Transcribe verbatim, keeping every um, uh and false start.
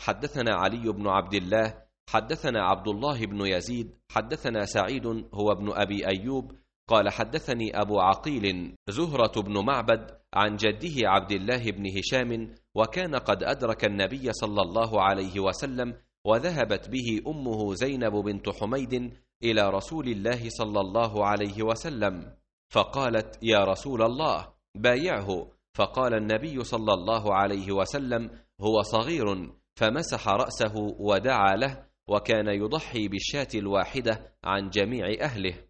حدثنا علي بن عبد الله حدثنا عبد الله بن يزيد حدثنا سعيد هو ابن أبي أيوب قال حدثني أبو عقيل زهرة بن معبد عن جده عبد الله بن هشام وكان قد أدرك النبي صلى الله عليه وسلم وذهبت به أمه زينب بنت حميد إلى رسول الله صلى الله عليه وسلم فقالت يا رسول الله بايعه، فقال النبي صلى الله عليه وسلم هو صغير، فمسح رأسه ودعا له، وكان يضحي بالشاة الواحدة عن جميع أهله.